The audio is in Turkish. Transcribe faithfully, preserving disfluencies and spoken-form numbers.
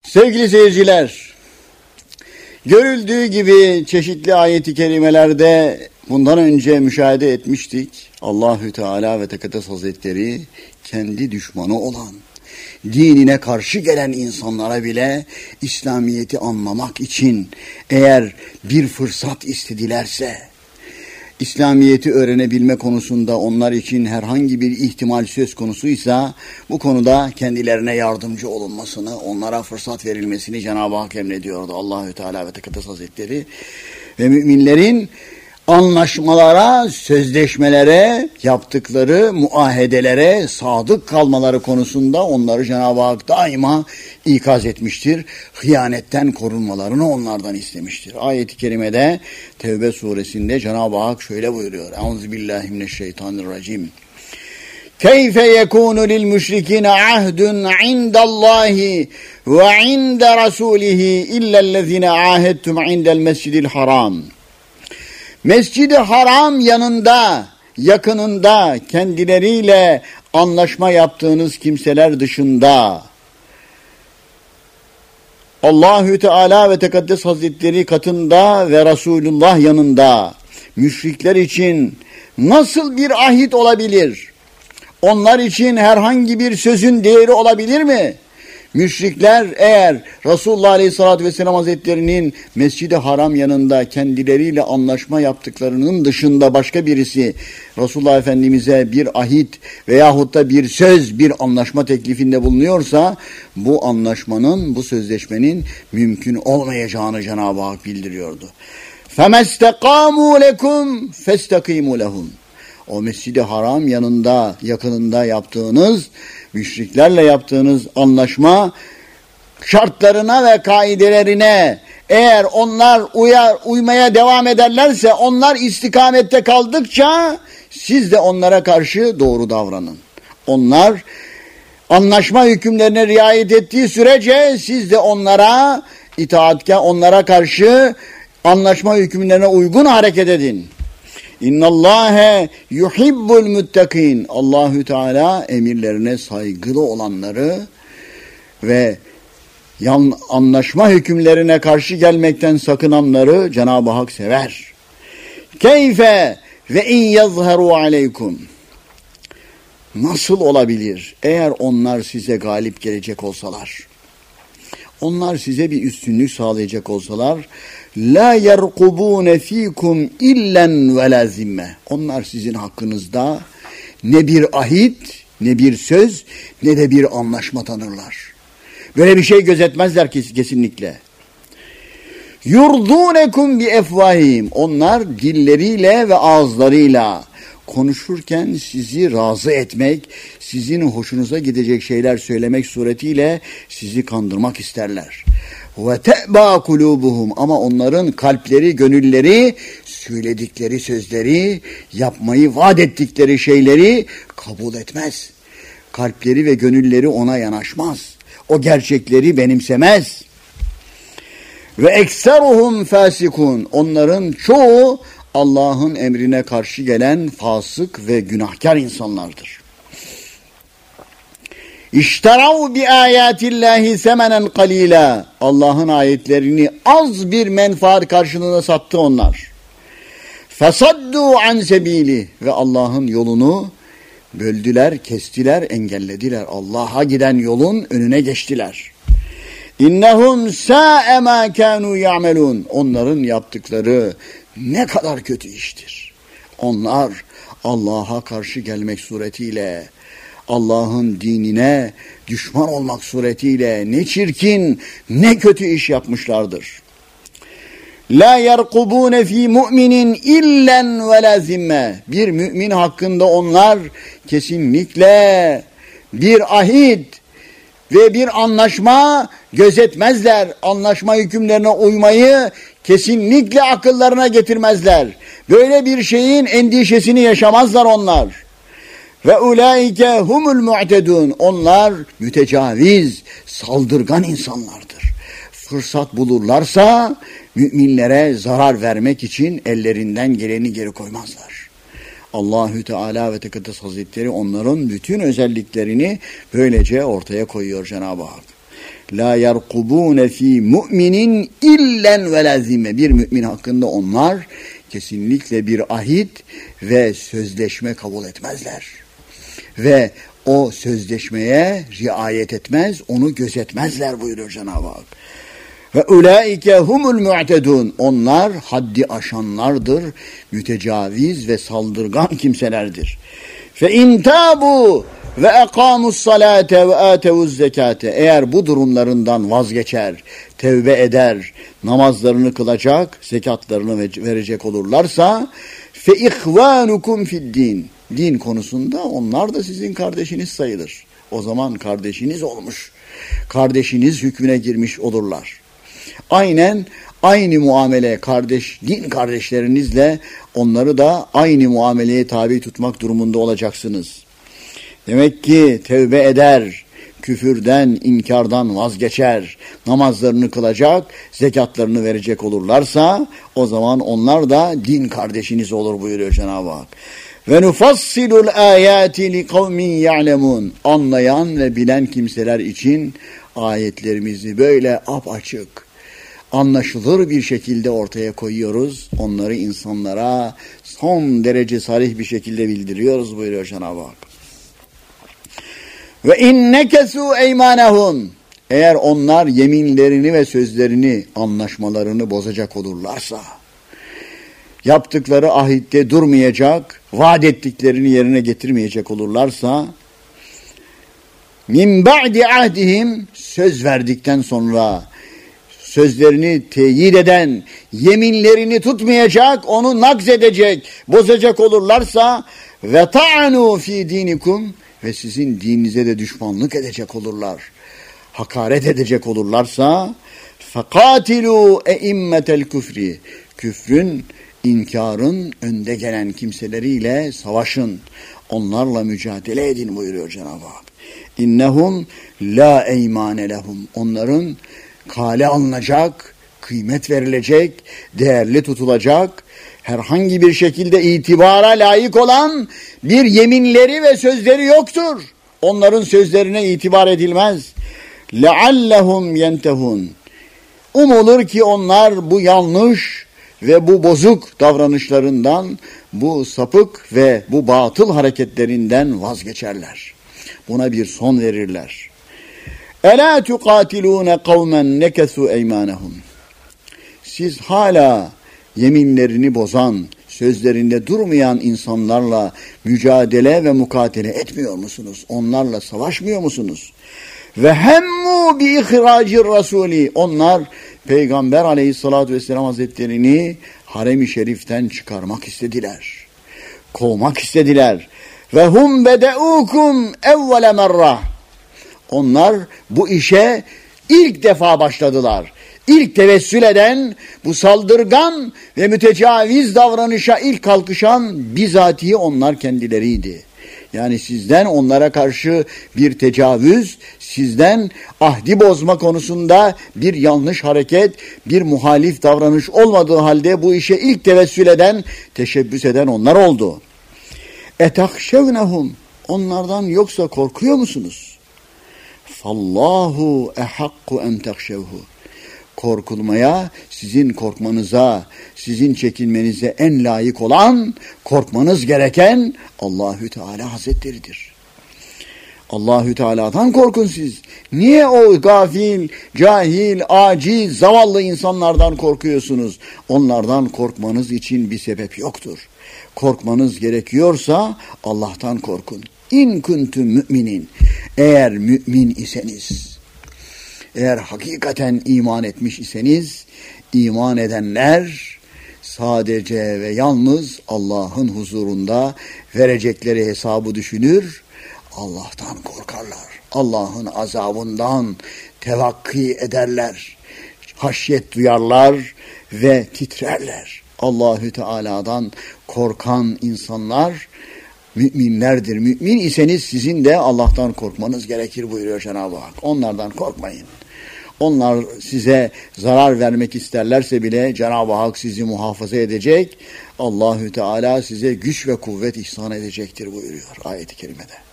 Sevgili seyirciler, görüldüğü gibi çeşitli ayet-i kerimelerde bundan önce müşahede etmiştik. Allahü Teala ve Tekaddes Hazretleri kendi düşmanı olan, dinine karşı gelen insanlara bile İslamiyet'i anlamak için eğer bir fırsat istedilerse, İslamiyet'i öğrenebilme konusunda onlar için herhangi bir ihtimal söz konusuysa bu konuda kendilerine yardımcı olunmasını, onlara fırsat verilmesini Cenab-ı Hak emrediyordu Allahü Teala ve Tekaddes Hazretleri. Ve müminlerin anlaşmalara, sözleşmelere, yaptıkları muahedelere sadık kalmaları konusunda onları Cenab-ı Hak daima ikaz etmiştir. Hıyanetten korunmalarını onlardan istemiştir. Ayet-i kerimede Tevbe suresinde Cenab-ı Hak şöyle buyuruyor. Euzubillahimineşşeytanirracim. Keyfe yekunu lil müşrikine ahdun indallahi ve inde rasulihi illellezine ahedtum indel mescidil haram. Mescid-i Haram yanında, yakınında kendileriyle anlaşma yaptığınız kimseler dışında Allahü Teala ve Tekaddes Hazretleri katında ve Resulullah yanında müşrikler için nasıl bir ahit olabilir? Onlar için herhangi bir sözün değeri olabilir mi? Müşrikler eğer Resulullah Aleyhisselatü Vesselam Hazretleri'nin Mescid-i Haram yanında kendileriyle anlaşma yaptıklarının dışında başka birisi Resulullah Efendimiz'e bir ahit veyahut da bir söz, bir anlaşma teklifinde bulunuyorsa bu anlaşmanın, bu sözleşmenin mümkün olmayacağını Cenab-ı Hak bildiriyordu. فَمَسْتَقَامُوا لَكُمْ فَاسْتَقِيمُوا لَهُمْ. O Mescid-i Haram yanında, yakınında yaptığınız, müşriklerle yaptığınız anlaşma şartlarına ve kaidelerine eğer onlar uyar, uymaya devam ederlerse, onlar istikamette kaldıkça siz de onlara karşı doğru davranın. Onlar anlaşma hükümlerine riayet ettiği sürece siz de onlara itaatkar, onlara karşı anlaşma hükümlerine uygun hareket edin. İnnallâhe yuhibbul muttakin. Allahü Teala emirlerine saygılı olanları ve yan, anlaşma hükümlerine karşı gelmekten sakınanları Cenab-ı Hak sever. Keyfe ve in yazharu aleykum. Nasıl olabilir eğer onlar size galip gelecek olsalar? Onlar size bir üstünlük sağlayacak olsalar, la yerkubune fikum illen ve la zimme. Onlar sizin hakkınızda ne bir ahit, ne bir söz, ne de bir anlaşma tanırlar. Böyle bir şey gözetmezler kesinlikle. Yurdunekum bi efvahim. Onlar dilleriyle ve ağızlarıyla konuşurken sizi razı etmek, sizin hoşunuza gidecek şeyler söylemek suretiyle sizi kandırmak isterler. Ve te'ba kulubuhum. Ama onların kalpleri, gönülleri, söyledikleri sözleri, yapmayı vaat ettikleri şeyleri kabul etmez. Kalpleri ve gönülleri ona yanaşmaz. O gerçekleri benimsemez. Ve ekseruhum fasikun. Onların çoğu Allah'ın emrine karşı gelen fasık ve günahkar insanlardır. İşterav bi ayatillahi semenen qalila. Allah'ın ayetlerini az bir menfaat karşılığında sattı onlar. Fesaddu an sebili. Ve Allah'ın yolunu böldüler, kestiler, engellediler. Allah'a giden yolun önüne geçtiler. İnnehum sa'e ma kanu ya'melun. Onların yaptıkları ne kadar kötü iştir. Onlar Allah'a karşı gelmek suretiyle, Allah'ın dinine düşman olmak suretiyle ne çirkin, ne kötü iş yapmışlardır. La yerkubune fi mu'minin illen ve la zimme. Bir mümin hakkında onlar kesinlikle bir ahit ve bir anlaşma gözetmezler. Anlaşma hükümlerine uymayı kesinlikle akıllarına getirmezler. Böyle bir şeyin endişesini yaşamazlar onlar. Ve ulaike humul mu'tedun. Onlar mütecaviz, saldırgan insanlardır. Fırsat bulurlarsa müminlere zarar vermek için ellerinden geleni geri koymazlar. Allahü Teala ve Tekaddes Hazretleri onların bütün özelliklerini böylece ortaya koyuyor Cenab-ı Hak. la yerkubune fi mu'minin illen ve lazime. Bir mümin hakkında onlar kesinlikle bir ahit ve sözleşme kabul etmezler. Ve o sözleşmeye riayet etmez, onu gözetmezler buyuruyor Cenab-ı Hak. Ve ulaike humul mu'tedun. Onlar haddi aşanlardır, mütecaviz ve saldırgan kimselerdir. Fe in tabu ve ekamus salate ve atevuz zekate. Eğer bu durumlarından vazgeçer, tevbe eder, namazlarını kılacak, zekatlarını verecek olurlarsa fe ihvanukum fid din. Din konusunda onlar da sizin kardeşiniz sayılır. O zaman kardeşiniz olmuş, kardeşiniz hükmüne girmiş olurlar. Aynen aynı muamele kardeş, din kardeşlerinizle onları da aynı muameleye tabi tutmak durumunda olacaksınız. Demek ki tevbe eder, küfürden, inkardan vazgeçer, namazlarını kılacak, zekatlarını verecek olurlarsa o zaman onlar da din kardeşiniz olur buyuruyor Cenab-ı Hak. Ve nufassilul ayati li kavmin ya'lemun. Anlayan ve bilen kimseler için ayetlerimizi böyle apaçık, anlaşılır bir şekilde ortaya koyuyoruz. Onları insanlara son derece sarih bir şekilde bildiriyoruz buyuruyor Cenab-ı Hak. Ve innekesu eymanehum. Eğer onlar yeminlerini ve sözlerini, anlaşmalarını bozacak olurlarsa, yaptıkları ahitte durmayacak, vaat ettiklerini yerine getirmeyecek olurlarsa, min ba'di ahdihim, söz verdikten sonra sözlerini teyit eden, yeminlerini tutmayacak, onu nakzedecek, bozacak olurlarsa ve ta'anu fi dinikum, ve sizin dininize de düşmanlık edecek olurlar, hakaret edecek olurlarsa fekatilu eimmetel küfri, küfrün, inkarın önde gelen kimseleriyle savaşın, onlarla mücadele edin buyuruyor Cenab-ı Hak. İnnehum la eymane lehum, onların kale alınacak, kıymet verilecek, değerli tutulacak, herhangi bir şekilde itibara layık olan bir yeminleri ve sözleri yoktur. Onların sözlerine itibar edilmez. لَعَلَّهُمْ يَنْتَهُونَ. Umulur ki onlar bu yanlış ve bu bozuk davranışlarından, bu sapık ve bu batıl hareketlerinden vazgeçerler. Buna bir son verirler. اَلَا تُقَاتِلُونَ قَوْمًا نَكَثُوا اَيْمَانَهُمْ. Siz hala yeminlerini bozan, sözlerinde durmayan insanlarla mücadele ve mukatele etmiyor musunuz? Onlarla savaşmıyor musunuz? Ve hemmu bi ihracir rasuli. Onlar Peygamber Aleyhisselatü Vesselam Hazretlerini harem-i şeriften çıkarmak istediler. Kovmak istediler. Ve hum bedeukum evvele merra. Onlar bu işe ilk defa başladılar. İlk tevessül eden, bu saldırgan ve mütecaviz davranışa ilk kalkışan bizatihi onlar kendileriydi. Yani sizden onlara karşı bir tecavüz, sizden ahdi bozma konusunda bir yanlış hareket, bir muhalif davranış olmadığı halde bu işe ilk tevessül eden, teşebbüs eden onlar oldu. Etahşevnehum. Onlardan yoksa korkuyor musunuz? Fallahu ehakku en tehşevhu. Korkulmaya, sizin korkmanıza, sizin çekinmenize en layık olan, korkmanız gereken Allahü Teala Hazretleridir. Allahü Teala'dan korkun siz. Niye o gafil, cahil, aciz, zavallı insanlardan korkuyorsunuz? Onlardan korkmanız için bir sebep yoktur. Korkmanız gerekiyorsa Allah'tan korkun. İn kuntum müminin. Eğer mümin iseniz, eğer hakikaten iman etmiş iseniz, iman edenler sadece ve yalnız Allah'ın huzurunda verecekleri hesabı düşünür, Allah'tan korkarlar. Allah'ın azabından tevakki ederler. Haşyet duyarlar ve titrerler. Allahü Teala'dan korkan insanlar müminlerdir. Mümin iseniz sizin de Allah'tan korkmanız gerekir buyuruyor Cenab-ı Hak. Onlardan korkmayın. Onlar size zarar vermek isterlerse bile Cenab-ı Hak sizi muhafaza edecek. Allahü Teala size güç ve kuvvet ihsan edecektir buyuruyor ayet-i kerimede.